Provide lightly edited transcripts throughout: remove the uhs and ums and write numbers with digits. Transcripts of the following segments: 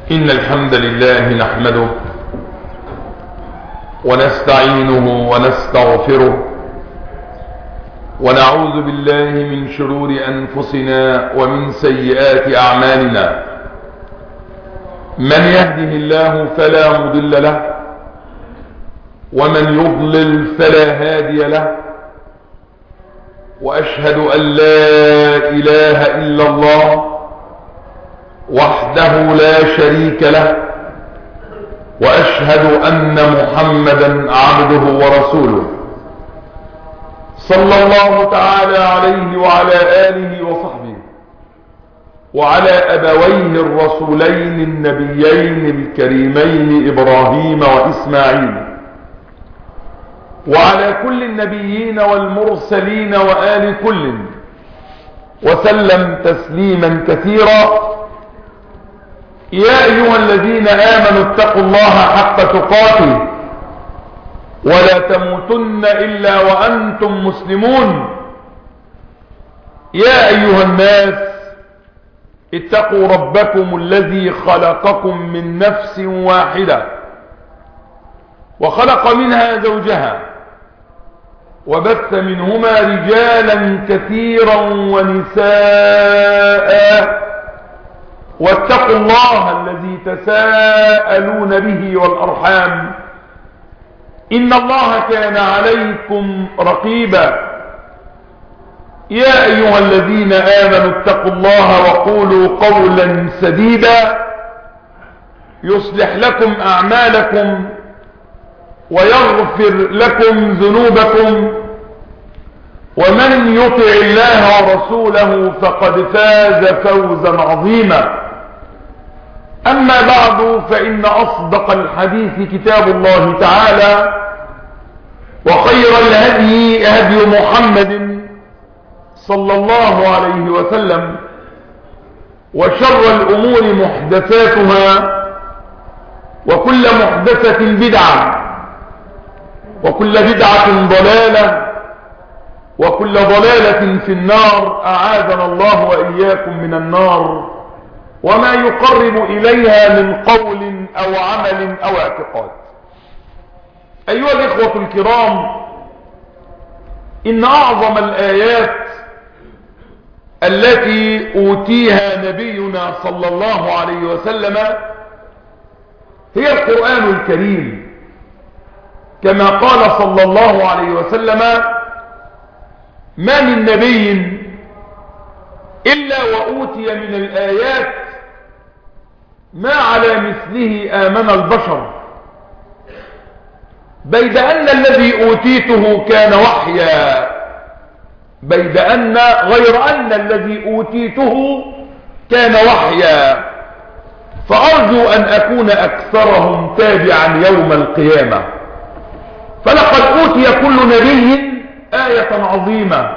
إن الحمد لله نحمده ونستعينه ونستغفره ونعوذ بالله من شرور أنفسنا ومن سيئات أعمالنا. من يهده الله فلا مضل له ومن يضلل فلا هادي له، وأشهد أن لا إله إلا الله وحده لا شريك له، وأشهد أن محمدا عبده ورسوله صلى الله تعالى عليه وعلى آله وصحبه وعلى أبويه الرسولين النبيين الكريمين إبراهيم وإسماعيل، وعلى كل النبيين والمرسلين وآل كل، وسلم تسليما كثيرا. يا أيها الذين آمنوا اتقوا الله حق تقاته ولا تموتن إلا وأنتم مسلمون. يا أيها الناس اتقوا ربكم الذي خلقكم من نفس واحدة وخلق منها زوجها وبث منهما رجالا كثيرا ونساء، واتقوا الله الذي تساءلون به والأرحام إن الله كان عليكم رقيبا. يا أيها الذين آمنوا اتقوا الله وقولوا قولا سديدا يصلح لكم أعمالكم ويغفر لكم ذنوبكم، ومن يطع الله ورسوله فقد فاز فوزا عظيما. أما بعد، فإن أصدق الحديث كتاب الله تعالى، وخير الهدي هدي محمد صلى الله عليه وسلم، وشر الأمور محدثاتها، وكل محدثة بدعة، وكل بدعة ضلالة، وكل ضلالة في النار. أعاذنا الله وإياكم من النار وما يقرب إليها من قول أو عمل أو اعتقاد. أيها الإخوة الكرام، إن أعظم الآيات التي أوتيها نبينا صلى الله عليه وسلم هي القرآن الكريم، كما قال صلى الله عليه وسلم: ما من نبي إلا وأوتي من الآيات ما على مثله آمن البشر، بيد أن الذي أوتيته كان وحيا، غير أن الذي أوتيته كان وحيا، فأرجو أن أكون أكثرهم تابعا يوم القيامة. فلقد أوتي كل نبي آية عظيمة،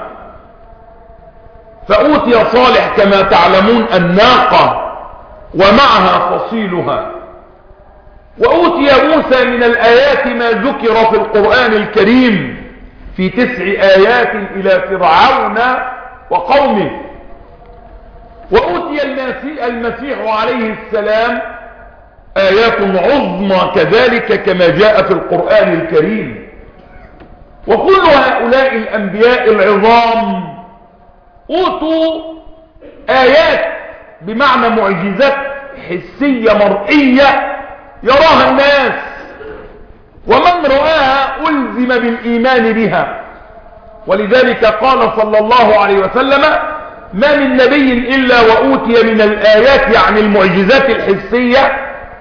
فأوتي صالح كما تعلمون الناقة ومعها فصيلها، وأوتي موسى من الآيات ما ذكر في القرآن الكريم في 9 آيات إلى فرعون وقومه، وأوتي المسيح عليه السلام آيات عظمى كذلك كما جاء في القرآن الكريم. وكل هؤلاء الأنبياء العظام أوتوا آيات بمعنى معجزات حسية مرئية يراها الناس، ومن رآها ألزم بالإيمان بها. ولذلك قال صلى الله عليه وسلم: ما من نبي إلا وأوتي من الآيات، يعني المعجزات الحسية،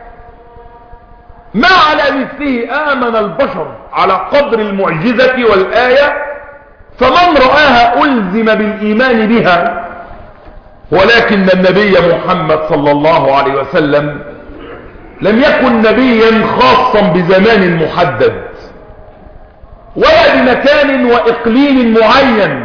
ما على مثله آمن البشر، على قدر المعجزة والآية، فمن رآها ألزم بالإيمان بها. ولكن النبي محمد صلى الله عليه وسلم لم يكن نبيا خاصا بزمان محدد ولا بمكان وإقليم معين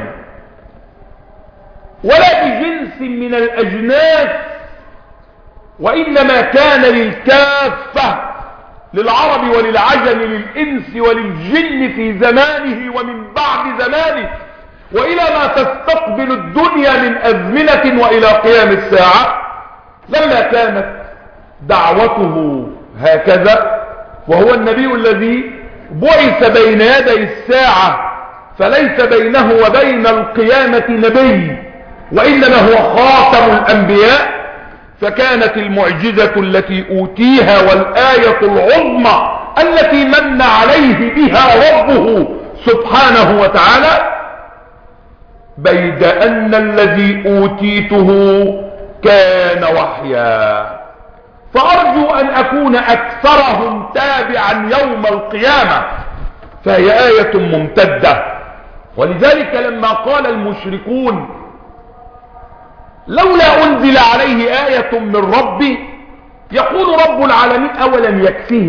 ولا بجنس من الأجناس، وإنما كان للكافة، للعرب وللعجم، للإنس وللجن في زمانه ومن بعد زمانه، وإلى ما تستقبل الدنيا من أزمنة وإلى قيام الساعة، لما كانت دعوته هكذا، وهو النبي الذي بعث بين يدي الساعة فليس بينه وبين القيامة نبي، وإنما هو خاتم الأنبياء، فكانت المعجزة التي أوتيها والآية العظمى التي من عليه بها ربه سبحانه وتعالى، بيد أن الذي أوتيته كان وحيا. فأرجو أن أكون أكثرهم تابعا يوم القيامة، فهي آية ممتدة. ولذلك لما قال المشركون لولا أنزل عليه آية من ربي، يقول رب العالمين أولم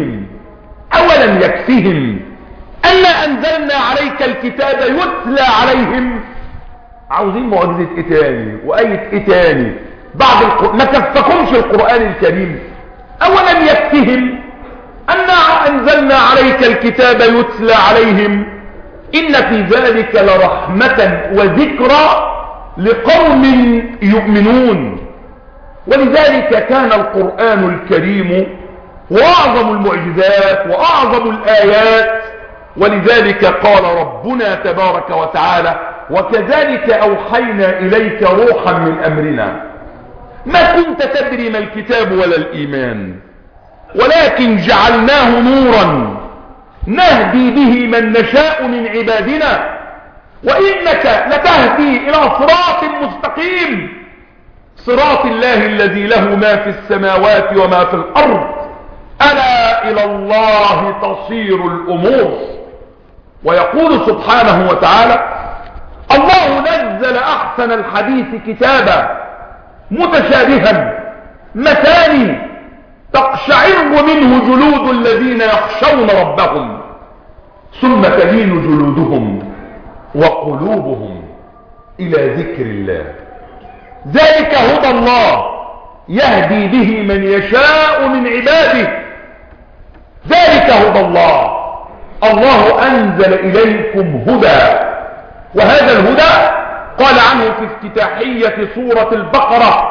يكفهم أنا أنزلنا عليك الكتاب يتلى عليهم. عاوزين معجزة إيه تاني وآية إيه تاني بعد ما كفكمش القرآن الكريم؟ أولم يكفهم أنا أنزلنا عليك الكتاب يتلى عليهم إن في ذلك لرحمة وذكرى لقوم يؤمنون. ولذلك كان القرآن الكريم وأعظم المعجزات وأعظم الآيات. ولذلك قال ربنا تبارك وتعالى وكذلك أوحينا إليك روحا من أمرنا ما كنت تدري ما الكتاب ولا الإيمان ولكن جعلناه نورا نهدي به من نشاء من عبادنا وإنك لتهدي إلى صراط مستقيم صراط الله الذي له ما في السماوات وما في الأرض ألا إلى الله تصير الأمور. ويقول سبحانه وتعالى الله نزل أحسن الحديث كتابا متشابها مثاني تقشعر منه جلود الذين يخشون ربهم ثم تلين جلودهم وقلوبهم إلى ذكر الله ذلك هدى الله يهدي به من يشاء من عباده ذلك هدى الله. الله أنزل إليكم هدى وهذا الهدى قال عنه في افتتاحية سورة البقرة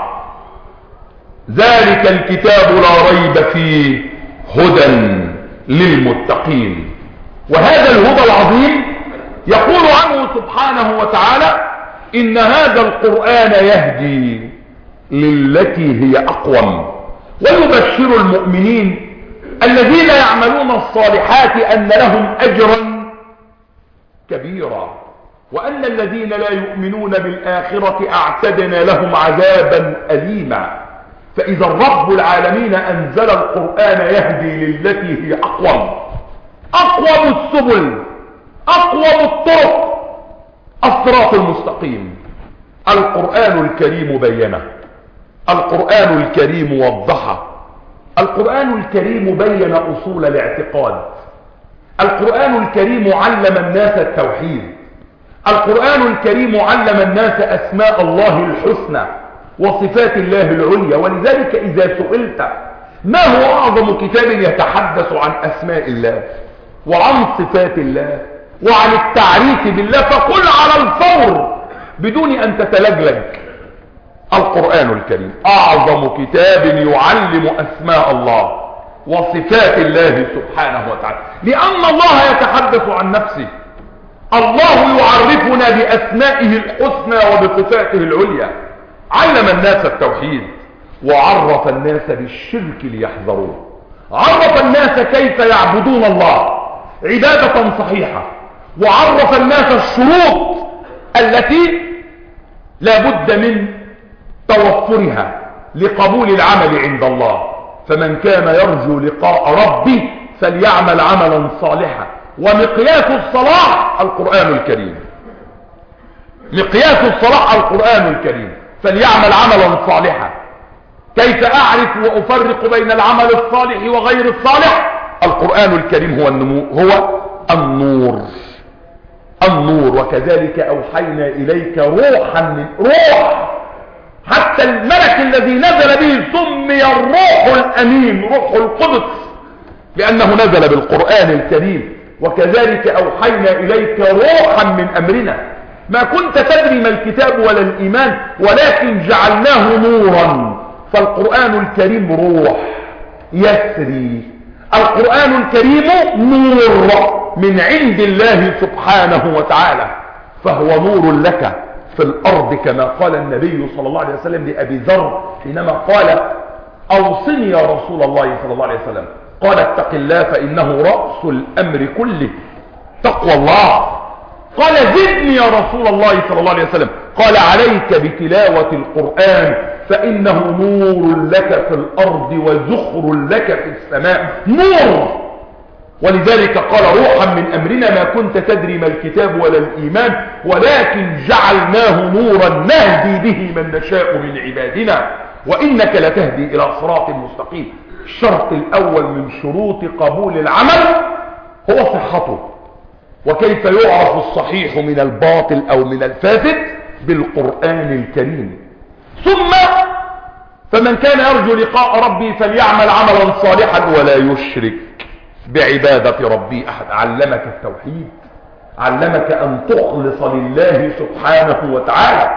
ذلك الكتاب لا ريب فيه هدى للمتقين. وهذا الهدى العظيم يقول عنه سبحانه وتعالى إن هذا القرآن يهدي للتي هي أقوم ويبشر المؤمنين الذين يعملون الصالحات أن لهم أجرا كبيرا وأن الذين لا يؤمنون بالآخرة أعتدنا لهم عذابا أليما. فإذا رب العالمين أنزل القرآن يهدي للتي هي أقوم السبل أقوم الطرق الصراط المستقيم. القرآن الكريم بينه القرآن الكريم وضحه القرآن الكريم بين أصول الاعتقاد. القرآن الكريم علم الناس التوحيد. القرآن الكريم علم الناس أسماء الله الحسنى وصفات الله العليا. ولذلك إذا سئلت ما هو أعظم كتاب يتحدث عن أسماء الله وعن صفات الله وعن التعريف بالله فقل على الفور بدون أن تتلجلج القرآن الكريم أعظم كتاب يعلم أسماء الله وصفات الله سبحانه وتعالى لأن الله يتحدث عن نفسه. الله يعرفنا بأسمائه الحسنى وبصفاته العليا. علم الناس التوحيد وعرف الناس بالشرك ليحذروه. عرف الناس كيف يعبدون الله عبادة صحيحة وعرف الناس الشروط التي لا بد من توفرها لقبول العمل عند الله. فمن كان يرجو لقاء ربه فليعمل عملا صالحا. ومقياس الصلاح القرآن الكريم. مقياس الصلاح القرآن الكريم. فليعمل عملا صالحا. كيف أعرف وأفرق بين العمل الصالح وغير الصالح؟ القرآن الكريم هو النور. وكذلك أوحينا إليك روحا من روح. حتى الملك الذي نزل به سمي الروح الأمين روح القدس لأنه نزل بالقرآن الكريم. وكذلك أوحينا إليك روحا من أمرنا ما كنت تدري ما الكتاب ولا الإيمان ولكن جعلناه نورا. فالقرآن الكريم روح يسري. القرآن الكريم نور من عند الله سبحانه وتعالى، فهو نور لك في الأرض، كما قال النبي صلى الله عليه وسلم لأبي ذر حينما قال أوصني يا رسول الله صلى الله عليه وسلم، قال اتق الله فإنه رأس الأمر كله، تقوى الله. قال زدني يا رسول الله صلى الله عليه وسلم، قال عليك بتلاوة القرآن فإنه نور لك في الأرض وزخر لك في السماء. نور. ولذلك قال روحا من أمرنا ما كنت تدري ما الكتاب ولا الإيمان ولكن جعلناه نورا نهدي به من نشاء من عبادنا وإنك لتهدي إلى صراط مستقيم. الشرط الأول من شروط قبول العمل هو صحته. وكيف يعرف الصحيح من الباطل أو من الفاسد؟ بالقرآن الكريم. ثم فمن كان يرجو لقاء ربي فليعمل عملا صالحا ولا يشرك بعبادة ربي أحد. علمك التوحيد، علمك أن تخلص لله سبحانه وتعالى،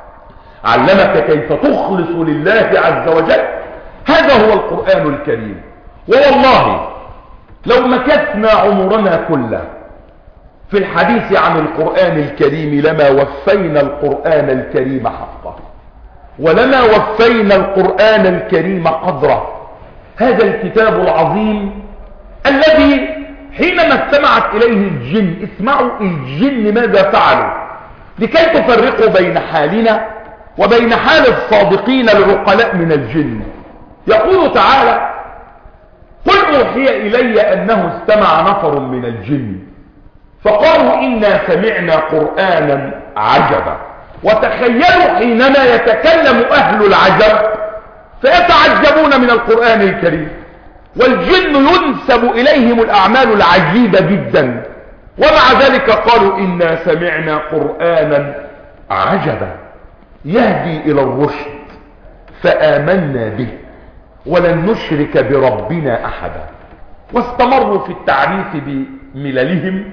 علمك كيف تخلص لله عز وجل. هذا هو القرآن الكريم. والله لو مكثنا عمرنا كله في الحديث عن القرآن الكريم لما وفينا القرآن الكريم حقه، ولما وفينا القرآن الكريم قدره. هذا الكتاب العظيم الذي حينما استمعت إليه الجن، اسمعوا الجن ماذا فعلوا لكي تفرقوا بين حالنا وبين حال الصادقين العقلاء من الجن. يقول تعالى قل أوحي إلي أنه استمع نفر من الجن فقالوا إنا سمعنا قرآنا عجبا. وتخيلوا حينما يتكلم أهل العجب فيتعجبون من القرآن الكريم، والجن ينسب إليهم الأعمال العجيبة جدا، ومع ذلك قالوا إنا سمعنا قرآنا عجبا يهدي إلى الرشد فآمنا به ولن نشرك بربنا أحدا. واستمروا في التعريف بمللهم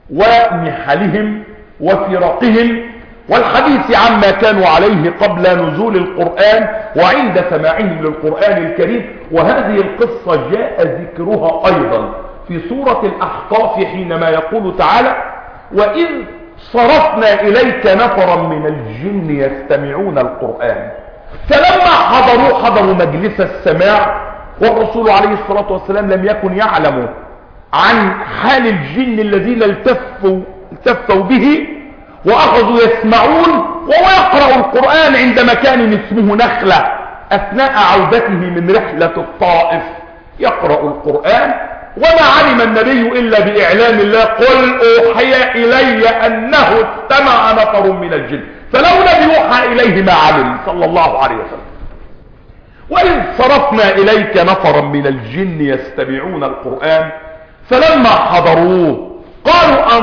ومحلهم وفرقهم والحديث عما كانوا عليه قبل نزول القرآن وعند سماعهم للقرآن الكريم. وهذه القصة جاء ذكرها أيضا في سورة الأحقاف حينما يقول تعالى وإذ صرفنا إليك نفرا من الجن يستمعون القرآن فلما حضروا مجلس السماع، والرسول عليه الصلاة والسلام لم يكن يعلم عن حال الجن الذين التفوا به وأخذوا يسمعون وهو يقرأ القرآن عند مكان اسمه نخلة أثناء عودته من رحلة الطائف يقرأ القرآن. وما علم النبي إلا بإعلان الله قل أوحي إلي أنه استمع نفر من الجن، فلو لم يوحى إليه ما علم صلى الله عليه وسلم. وإذ صرفنا إليك نفرا من الجن يستمعون القرآن فلما حضروه قالوا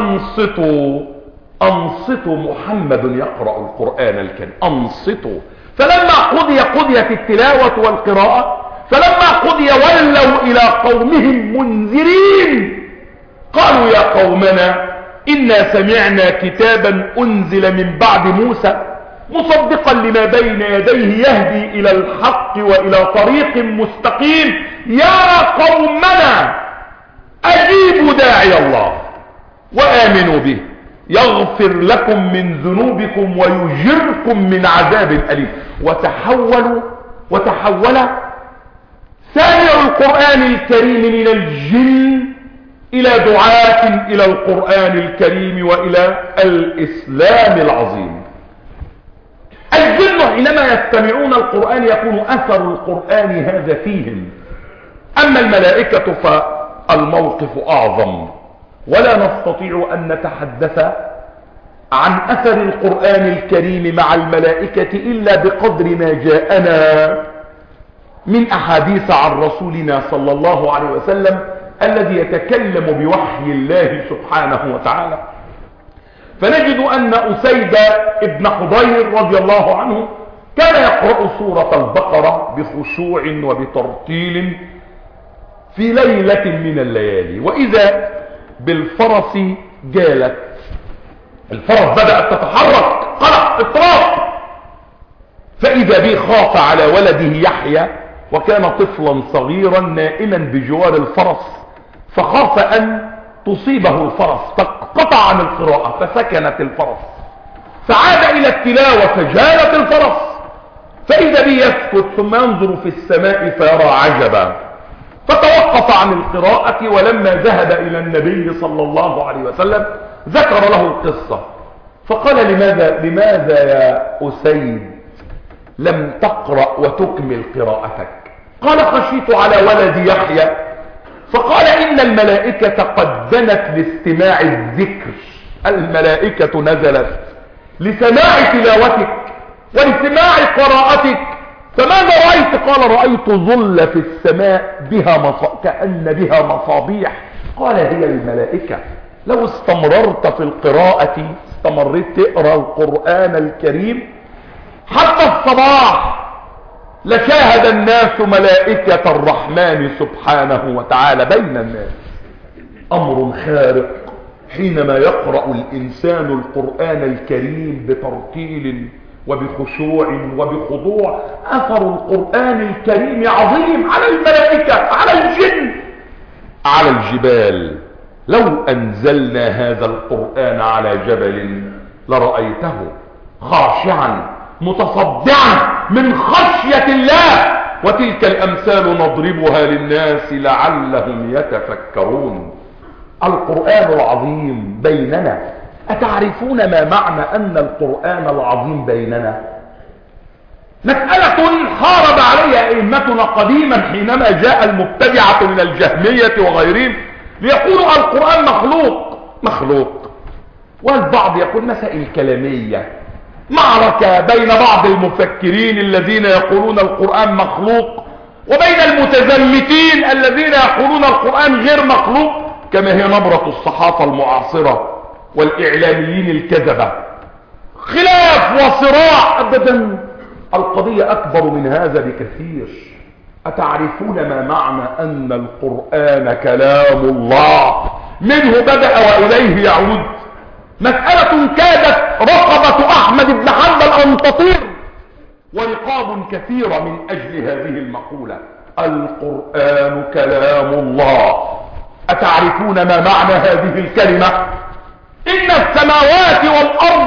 أنصتوا محمد يقرأ القرآن الكريم، أنصتوا. فلما قضيت التلاوة والقراءة فلما قضي ولوا إلى قومهم منذرين قالوا يا قومنا إنا سمعنا كتابا أنزل من بعد موسى مصدقا لما بين يديه يهدي إلى الحق وإلى طريق مستقيم يا قومنا أجيبوا داعي الله وآمنوا به يغفر لكم من ذنوبكم ويجركم من عذاب أليم. وتحول سامع القرآن الكريم من الجن إلى دعاة إلى القرآن الكريم وإلى الإسلام العظيم. الجن حينما يستمعون القرآن يكون أثر القرآن هذا فيهم. أما الملائكة فالموقف أعظم، ولا نستطيع أن نتحدث عن أثر القرآن الكريم مع الملائكة إلا بقدر ما جاءنا من أحاديث عن رسولنا صلى الله عليه وسلم الذي يتكلم بوحي الله سبحانه وتعالى. فنجد أن أسيد ابن حضير رضي الله عنه كان يقرأ سورة البقرة بخشوع وبترتيل في ليلة من الليالي، وإذا بالفرس جالت، الفرس بدأت تتحرك قلق اضطراب، فإذا به خاف على ولده يحيى وكان طفلا صغيرا نائما بجوار الفرس، فخاف أن تصيبه الفرس فقطع عن القراءة فسكنت الفرس، فعاد إلى التلاوة فجالت الفرس، فإذا به يسكت ثم ينظر في السماء فيرى عجبا، فتوقف عن القراءة. ولما ذهب إلى النبي صلى الله عليه وسلم ذكر له القصة، فقال لماذا يا أسيد لم تقرأ وتكمل قراءتك؟ قال خشيت على ولدي يحيى. فقال إن الملائكة قد دنت لاستماع الذكر، الملائكة نزلت لسماع تلاوتك ولسماع قراءتك، فماذا رأيت؟ قال رأيت ظل في السماء بها كأن بها مصابيح. قال هي الملائكة. لو استمررت في القراءة، استمرت تقرأ القرآن الكريم حتى الصباح، لشاهد الناس ملائكة الرحمن سبحانه وتعالى بين الناس. أمر خارق حينما يقرأ الإنسان القرآن الكريم بترتيل وبخشوع وبخضوع. أثر القرآن الكريم عظيم على الملائكة، على الجن، على الجبال. لو أنزلنا هذا القرآن على جبل لرأيته خاشعا متصدعا من خشية الله. وتلك الأمثال نضربها للناس لعلهم يتفكرون. القرآن العظيم بيننا. أتعرفون ما معنى أن القرآن العظيم بيننا؟ مسألة حارب عليها أئمتنا قديما حينما جاء المبتدعة من الجهمية وغيرهم ليقولوا القرآن مخلوق، والبعض يقول مسائل كلامية، معركة بين بعض المفكرين الذين يقولون القرآن مخلوق وبين المتزمتين الذين يقولون القرآن غير مخلوق، كما هي نبرة الصحافة المعاصرة والإعلاميين الكذبة. خلاف وصراع أبدا. القضية أكبر من هذا بكثير. أتعرفون ما معنى أن القرآن كلام الله منه بدأ وإليه يعود؟ مسألة كادت رقبة أحمد بن حنبل أن تطير، ورقاب كثيرة من أجل هذه المقولة. القرآن كلام الله. أتعرفون ما معنى هذه الكلمة؟ إن السماوات والأرض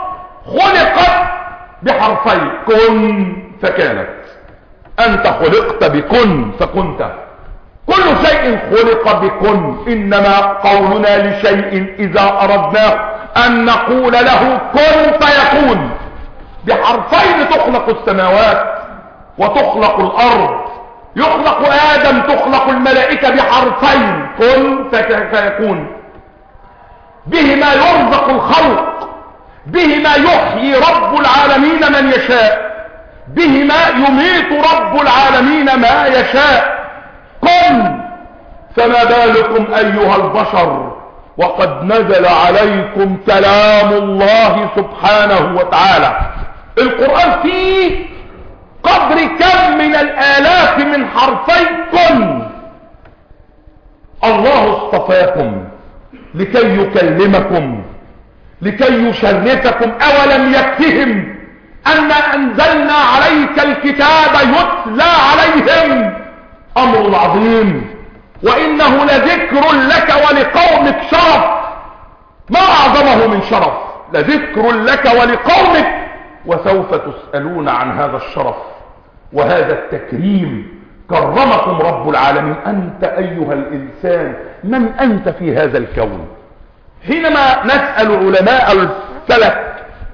خلقت بحرفين، كن فكانت. أنت خلقت بكن فكنت. كل شيء خلق بكن، إنما قولنا لشيء إذا أردناه أن نقول له كن فيكون. بحرفين تخلق السماوات وتخلق الأرض، يخلق آدم، تخلق الملائكة بحرفين كن فيكون. بهما يرزق الخلق، بهما يحيي رب العالمين من يشاء، بهما يميت رب العالمين ما يشاء. كن. فما بالكم أيها البشر وقد نزل عليكم كلام الله سبحانه وتعالى. القرآن فيه قدر كم من الآلاف من حرفي كن. الله اصطفاكم لكي يكلمكم، لكي يشرفكم. أولم يكفهم أن أنزلنا عليك الكتاب يتلى عليهم؟ أمر عظيم، وإنه لذكر لك ولقومك شرف. ما أعظمه من شرف؟ لذكر لك ولقومك، وسوف تسألون عن هذا الشرف وهذا التكريم. كرمكم رب العالمين. أنت أيها الإنسان من أنت في هذا الكون؟ حينما نسأل علماء الفلك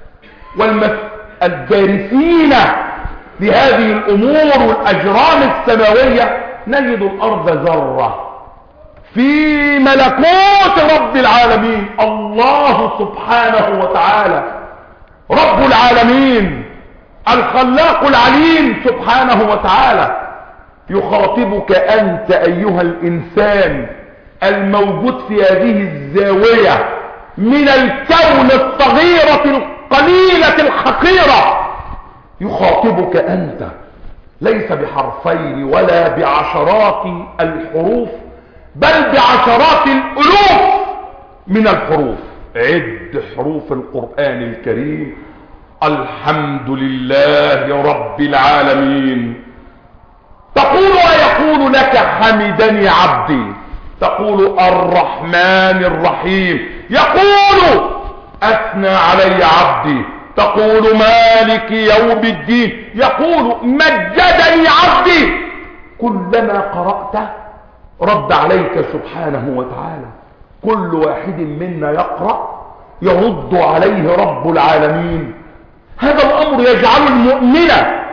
والدارسين لهذه الأمور والأجرام السماوية نجد الأرض ذرة في ملكوت رب العالمين. الله سبحانه وتعالى رب العالمين الخلاق العليم سبحانه وتعالى يخاطبك أنت أيها الإنسان الموجود في هذه الزاوية من الكون الصغيرة القليلة الحقيرة. يخاطبك أنت ليس بحرفين ولا بعشرات الحروف، بل بعشرات الألوف من الحروف. عد حروف القرآن الكريم. الحمد لله رب العالمين تقول ويقول لك حمدني عبدي، تقول الرحمن الرحيم، يقول أثنى علي عبدي، تقول مالك يوم الدين، يقول مجدني عبدي. كلما قرأت رد عليك سبحانه وتعالى. كل واحد منا يقرأ يرد عليه رب العالمين. هذا الأمر يجعل المؤمن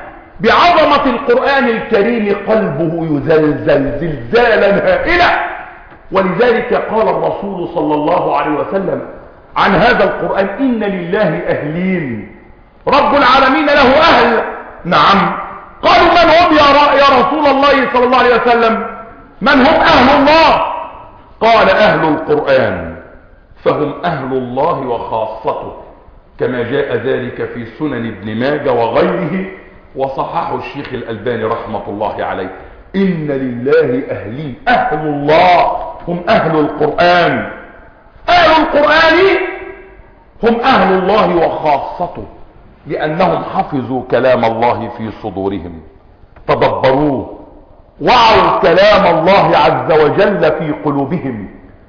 بعظمة القرآن الكريم قلبه يزلزل زلزالا هائلا. ولذلك قال الرسول صلى الله عليه وسلم عن هذا القرآن: إن لله أهلين، رب العالمين له أهل. نعم. قالوا من هم يا رسول الله صلى الله عليه وسلم؟ من هم أهل الله؟ قال أهل القرآن، فهم أهل الله وخاصته، كما جاء ذلك في سنن ابن ماجه وغيره، وصححه الشيخ الألباني رحمة الله عليه. إن لله أهلين، أهل الله هم أهل القرآن. أهل القرآن هم أهل الله وخاصته، لأنهم حفظوا كلام الله في صدورهم، تدبروه، وعوا كلام الله عز وجل في قلوبهم.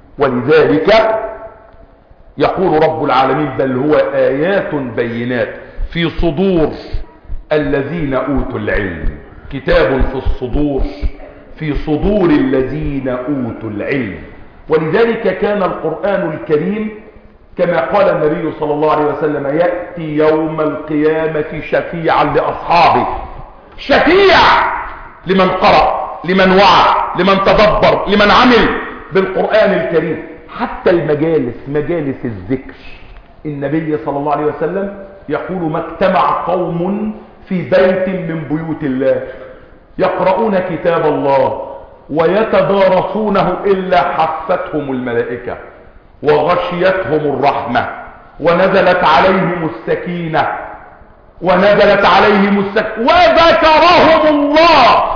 ولذلك يقول رب العالمين: بل هو آيات بينات في صدور الذين أوتوا العلم. كتاب في الصدور، في صدور الذين أوتوا العلم. ولذلك كان القرآن الكريم كما قال النبي صلى الله عليه وسلم: يأتي يوم القيامة شفيعا لأصحابه. شفيع لمن قرأ، لمن وعى، لمن تدبر، لمن عمل بالقرآن الكريم. حتى المجالس، مجالس الذكر، النبي صلى الله عليه وسلم يقول: ما اجتمع قوم في بيت من بيوت الله يقرؤون كتاب الله ويتدارسونه إلا حفتهم الملائكة وغشيتهم الرحمة ونزلت عليهم السكينة وذكرهم الله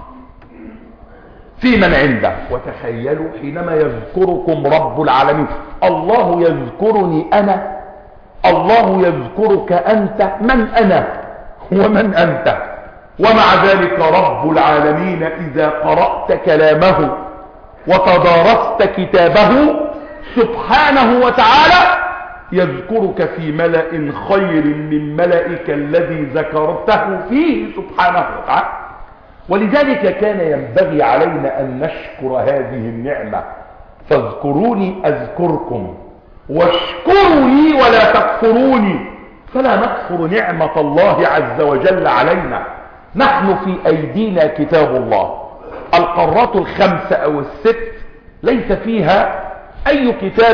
في من عنده. وتخيلوا حينما يذكركم رب العالمين، الله يذكرني أنا، الله يذكرك أنت. من أنا ومن أنت؟ ومع ذلك رب العالمين إذا قرأت كلامه وتدارست كتابه سبحانه وتعالى يذكرك في ملأ خير من ملئك الذي ذكرته فيه سبحانه وتعالى. ولذلك كان ينبغي علينا أن نشكر هذه النعمة. فاذكروني أذكركم واشكروا لي ولا تكفروني. فلا نكفر نعمة الله عز وجل علينا. نحن في أيدينا كتاب الله، القارات الخمسة أو الست ليس فيها أي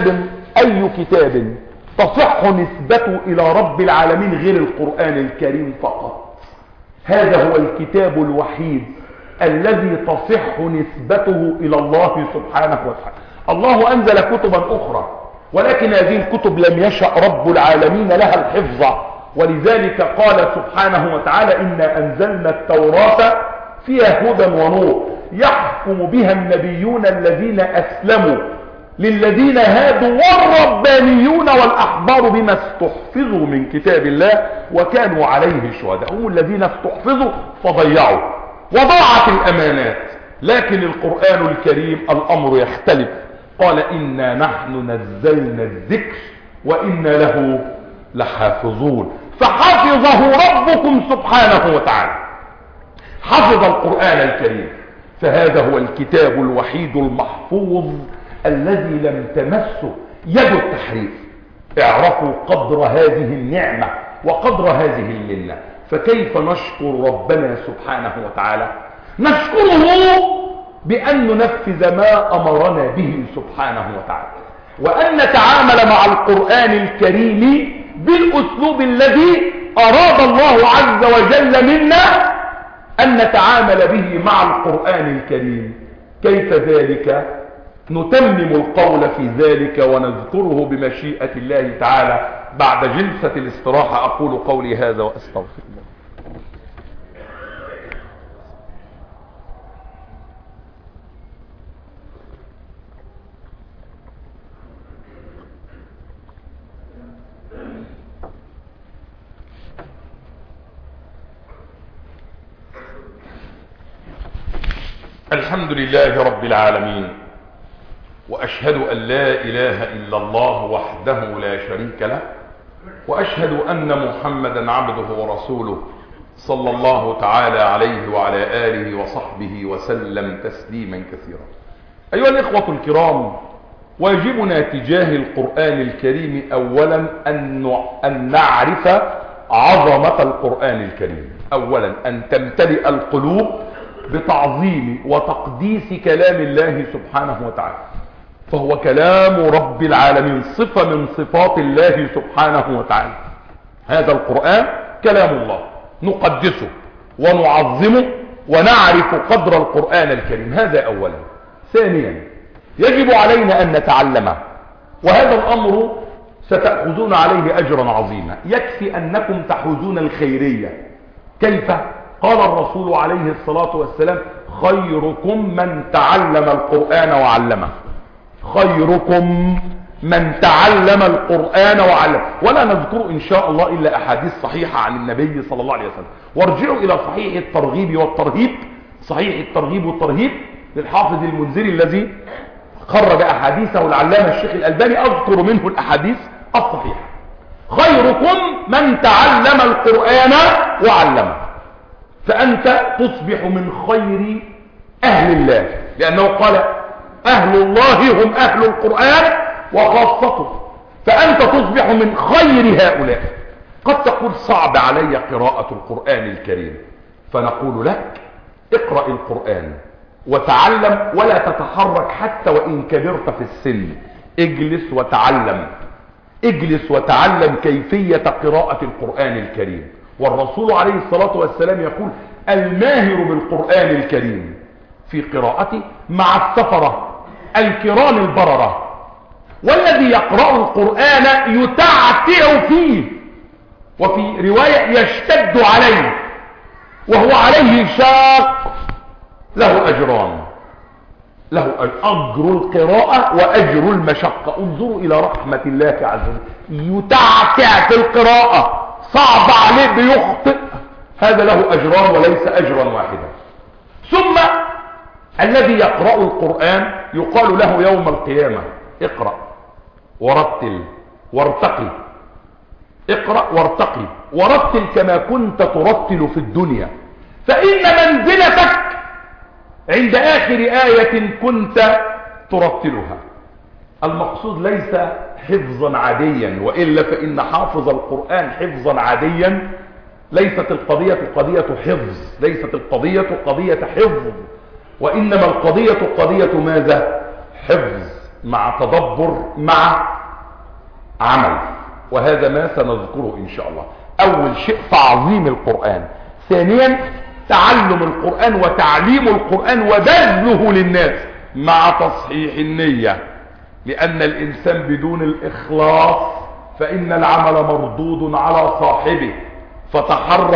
كتاب تصح نسبته إلى رب العالمين غير القرآن الكريم فقط. هذا هو الكتاب الوحيد الذي تصح نسبته إلى الله سبحانه وتعالى. الله أنزل كتبا أخرى، ولكن هذه الكتب لم يشأ رب العالمين لها الحفظ. ولذلك قال سبحانه وتعالى: إنا أنزلنا التوراة فيها هدى ونور يحكم بها النبيون الذين أسلموا للذين هادوا والربانيون والأحبار بما استحفظوا من كتاب الله وكانوا عليه شهداء. هم الذين استحفظوا فضيعوا وضاعت الأمانات. لكن القرآن الكريم الأمر يختلف. قال: إنا نحن نزلنا الذكر وإنا له لحافظون. فحفظه ربكم سبحانه وتعالى، حفظ القرآن الكريم. فهذا هو الكتاب الوحيد المحفوظ الذي لم تمسه يد التحريف. اعرفوا قدر هذه النعمة وقدر هذه المنة. فكيف نشكر ربنا سبحانه وتعالى؟ نشكره بأن ننفذ ما أمرنا به سبحانه وتعالى، وأن نتعامل مع القرآن الكريم بالأسلوب الذي أراد الله عز وجل منا أن نتعامل به مع القرآن الكريم. كيف ذلك؟ نتمم القول في ذلك ونذكره بمشيئة الله تعالى بعد جلسة الاستراحة. أقول قولي هذا وأستغفر الله. الحمد لله رب العالمين، وأشهد أن لا إله إلا الله وحده لا شريك له، وأشهد أن محمدا عبده ورسوله صلى الله تعالى عليه وعلى آله وصحبه وسلم تسليما كثيرا. أيها الإخوة الكرام، واجبنا تجاه القرآن الكريم أولا أن نعرف عظمة القرآن الكريم. أولا أن تمتلئ القلوب بتعظيم وتقديس كلام الله سبحانه وتعالى، فهو كلام رب العالمين، صفة من صفات الله سبحانه وتعالى. هذا القرآن كلام الله، نقدسه ونعظمه ونعرف قدر القرآن الكريم، هذا أولا. ثانيا يجب علينا أن نتعلمه، وهذا الأمر ستأخذون عليه أجرا عظيما. يكفي أنكم تحوزون الخيرية. كيف؟ قال الرسول عليه الصلاة والسلام: خيركم من تعلم القرآن وعلمه. خيركم من تعلم القرآن وعلمه. ولا نذكر إن شاء الله إلا أحاديث صحيحة عن النبي صلى الله عليه وسلم. وارجعوا إلى صحيح الترغيب والترهيب، صحيح الترغيب والترهيب للحافظ المنذري الذي خرج أحاديثه العلامة الشيخ الألباني، أذكر منه الأحاديث الصحيحة. خيركم من تعلم القرآن وعلمه، فأنت تصبح من خير أهل الله، لأنه قال: أهل الله هم أهل القرآن وخاصته، فأنت تصبح من خير هؤلاء. قد تقول: صعب علي قراءة القرآن الكريم، فنقول لك: اقرأ القرآن وتعلم، ولا تتحرك حتى وإن كبرت في السن. اجلس وتعلم، اجلس وتعلم كيفية قراءة القرآن الكريم. والرسول عليه الصلاة والسلام يقول: الماهر بالقرآن الكريم في قراءته مع السفرة الكرام البررة، والذي يقرأ القرآن يتعتع فيه، وفي رواية يشتد عليه وهو عليه شاق، له أجران، له أجر القراءة وأجر المشقة. انظروا إلى رحمة الله عز وجل، يتعتع في القراءة، صعب عليه، بيخطئ، هذا له أجران وليس أجرا واحدا. ثم الذي يقرأ القرآن يقال له يوم القيامة: اقرأ ورتل وارتقي. اقرأ وارتقي ورتل كما كنت ترتل في الدنيا، فإن منزلتك عند آخر آية كنت ترتلها. المقصود ليس حفظا عاديا، وإلا فإن حافظ القرآن حفظا عاديا. ليست القضية قضية حفظ، ليست القضية قضية حفظ، وإنما القضية قضية ماذا؟ حفظ مع تدبر مع عمل، وهذا ما سنذكره إن شاء الله. أول شيء تعظيم القرآن. ثانيا تعلم القرآن وتعليم القرآن وبذله للناس مع تصحيح النية، لأن الإنسان بدون الإخلاص فإن العمل مردود على صاحبه، فتحرى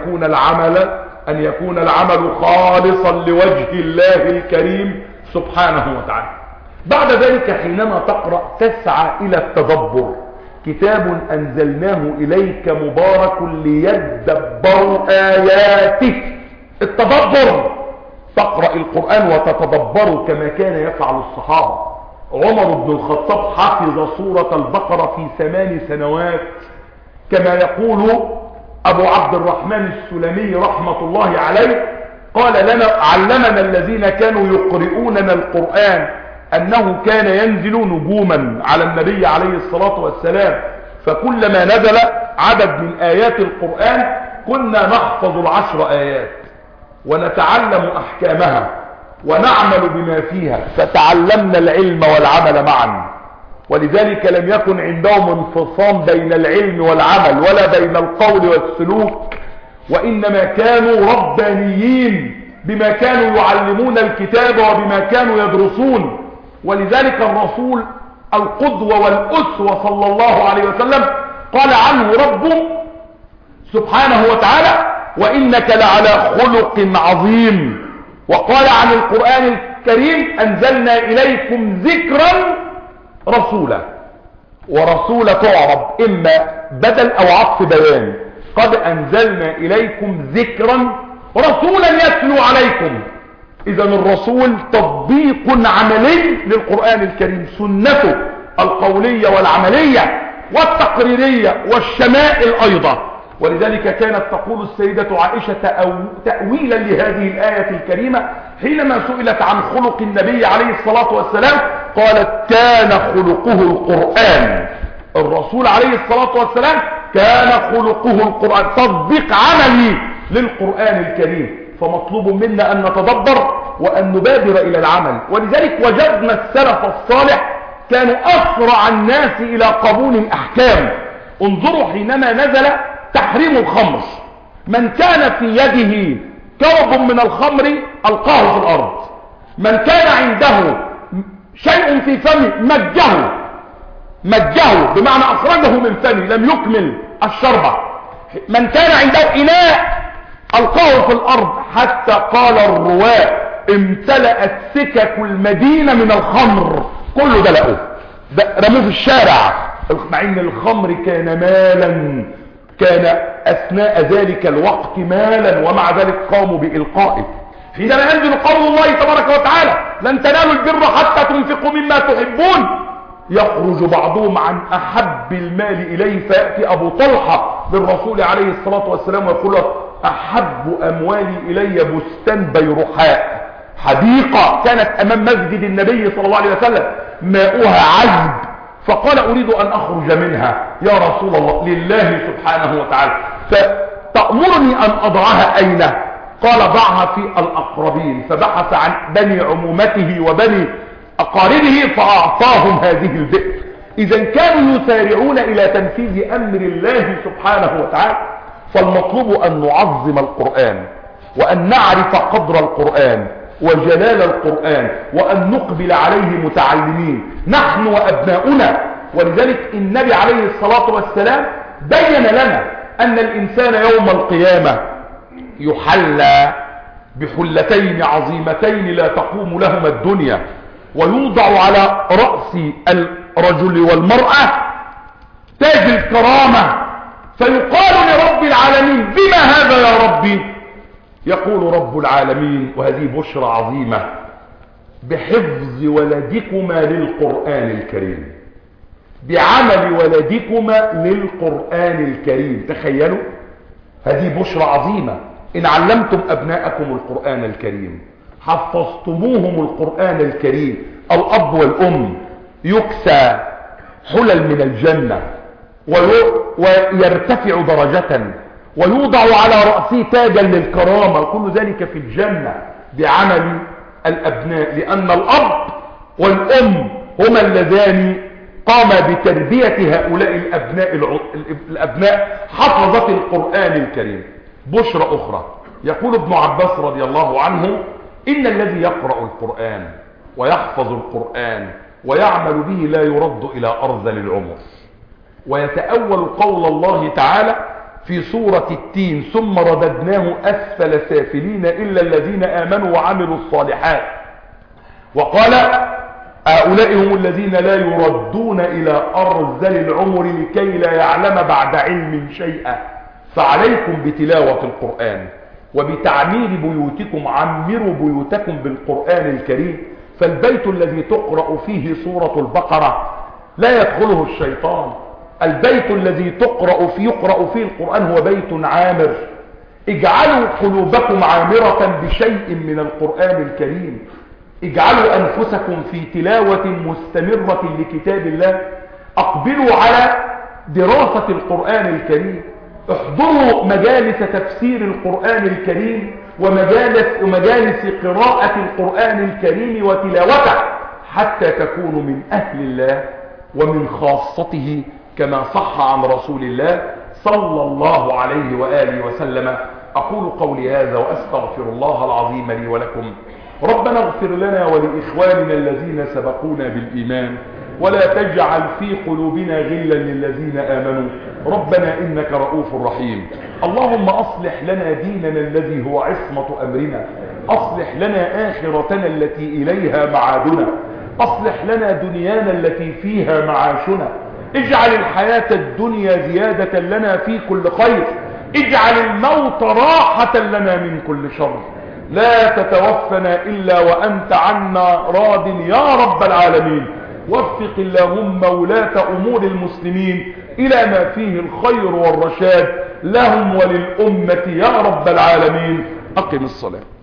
أن يكون العمل خالصا لوجه الله الكريم سبحانه وتعالى. بعد ذلك حينما تقرأ تسعى إلى التدبر. كتاب أنزلناه إليك مبارك ليدبروا آياته. التدبر، تقرأ القرآن وتتدبره كما كان يفعل الصحابة. عمر بن الخطاب حفظ سورة البقرة في 8 سنوات، كما يقول أبو عبد الرحمن السلمي رحمة الله عليه، قال لنا: علمنا الذين كانوا يقرؤوننا القرآن أنه كان ينزل نجوما على النبي عليه الصلاة والسلام، فكلما نزل عدد من آيات القرآن كنا نحفظ 10 آيات ونتعلم أحكامها ونعمل بما فيها، فتعلمنا العلم والعمل معا. ولذلك لم يكن عندهم انفصام بين العلم والعمل ولا بين القول والسلوك، وإنما كانوا ربانيين بما كانوا يعلمون الكتاب وبما كانوا يدرسون. ولذلك الرسول القدوة والأسوة صلى الله عليه وسلم قال عنه ربه سبحانه وتعالى: وإنك لعلى خلق عظيم. وقال عن القرآن الكريم: أنزلنا إليكم ذكرا رسولا. ورسول تعرب إما بدل أو عطف بيان. قد أنزلنا إليكم ذكرا رسولا يتلو عليكم. إذا الرسول تطبيق عملي للقرآن الكريم، سنته القولية والعملية والتقريرية والشمائل أيضا. ولذلك كانت تقول السيدة عائشة تأويلا لهذه الآية الكريمة حينما سئلت عن خلق النبي عليه الصلاة والسلام، قالت كان خلقه القرآن. الرسول عليه الصلاة والسلام كان خلقه القرآن، تطبيق عملي للقرآن الكريم. فمطلوب منا أن نتدبر وأن نبادر إلى العمل. ولذلك وجدنا السلف الصالح كانوا أسرع الناس إلى قبول الأحكام. انظروا حينما نزل تحريم الخمر، من كان في يده كوب من الخمر ألقاه في الأرض، من كان عنده شيء في فمه مجه بمعنى أخرجه من فمه لم يكمل الشربة، من كان عنده إناء ألقاه في الأرض، حتى قال الرواة امتلأت سكك المدينة من الخمر، كله دلقوه رموه في الشارع، مع ان الخمر كان مالا، كان اثناء ذلك الوقت مالا، ومع ذلك قاموا بإلقائه. حينما ينزل قول الله تبارك وتعالى لن تنالوا البر حتى تنفقوا مما تحبون، يخرج بعضهم عن احب المال اليه، فيأتي ابو طلحة بالرسول عليه الصلاة والسلام ويقول له احب اموالي الي بستان بيرحاء، حديقة كانت امام مسجد النبي صلى الله عليه وسلم ماؤها عذب، فقال اريد ان اخرج منها يا رسول الله لله سبحانه وتعالى، فتأمرني ان اضعها اين؟ قال ضعها في الاقربين، فبحث عن بني عمومته وبني اقاربه فاعطاهم هذه البئر. اذا كانوا يسارعون الى تنفيذ امر الله سبحانه وتعالى. فالمطلوب ان نعظم القرآن، وان نعرف قدر القرآن وجلال القرآن، وأن نقبل عليه متعلمين نحن وأبناؤنا. ولذلك النبي عليه الصلاة والسلام بين لنا أن الإنسان يوم القيامة يحلى بحلتين عظيمتين لا تقوم لهما الدنيا، ويوضع على رأس الرجل والمرأة تاج الكرامة، فيقال لرب العالمين بما هذا يا ربي؟ يقول رب العالمين وهذه بشرى عظيمة بحفظ ولدكما للقرآن الكريم، بعمل ولدكما للقرآن الكريم. تخيلوا هذه بشرى عظيمة، إن علمتم أبناءكم القرآن الكريم، حفظتموهم القرآن الكريم، الأب والأم يكسى حلل من الجنة ويرتفع درجة ويوضع على رأسه تاجا للكرامة، كل ذلك في الجنة بعمل الأبناء، لأن الأب والأم هما اللذان قاما بتربية هؤلاء الأبناء حفظة القرآن الكريم. بشرى أخرى، يقول ابن عباس رضي الله عنه إن الذي يقرأ القرآن ويحفظ القرآن ويعمل به لا يرد إلى أرذل العمر. ويتأول قول الله تعالى في سورة التين ثم رددناه أسفل سافلين إلا الذين آمنوا وعملوا الصالحات، وقال هؤلاء هم الذين لا يردون إلى أرذل العمر لكي لا يعلم بعد علم شيئا. فعليكم بتلاوة القرآن وبتعمير بيوتكم، عمروا بيوتكم بالقرآن الكريم. فالبيت الذي تقرأ فيه سورة البقرة لا يدخله الشيطان، البيت الذي يقرأ فيه القرآن هو بيت عامر. اجعلوا قلوبكم عامرة بشيء من القرآن الكريم، اجعلوا أنفسكم في تلاوة مستمرة لكتاب الله، اقبلوا على دراسة القرآن الكريم، احضروا مجالس تفسير القرآن الكريم ومجالس قراءة القرآن الكريم وتلاوته، حتى تكونوا من أهل الله ومن خاصته، كما صح عن رسول الله صلى الله عليه وآله وسلم. أقول قولي هذا وأستغفر الله العظيم لي ولكم. ربنا اغفر لنا ولإخواننا الذين سبقونا بالإيمان، ولا تجعل في قلوبنا غلا للذين آمنوا، ربنا إنك رؤوف رحيم. اللهم أصلح لنا ديننا الذي هو عصمة أمرنا، أصلح لنا آخرتنا التي إليها معادنا، أصلح لنا دنيانا التي فيها معاشنا، اجعل الحياة الدنيا زيادة لنا في كل خير، اجعل الموت راحة لنا من كل شر، لا تتوفنا إلا وأنت عنا راض يا رب العالمين. وفق اللهم ولاة أمور المسلمين إلى ما فيه الخير والرشاد لهم وللأمة يا رب العالمين. أقم الصلاة.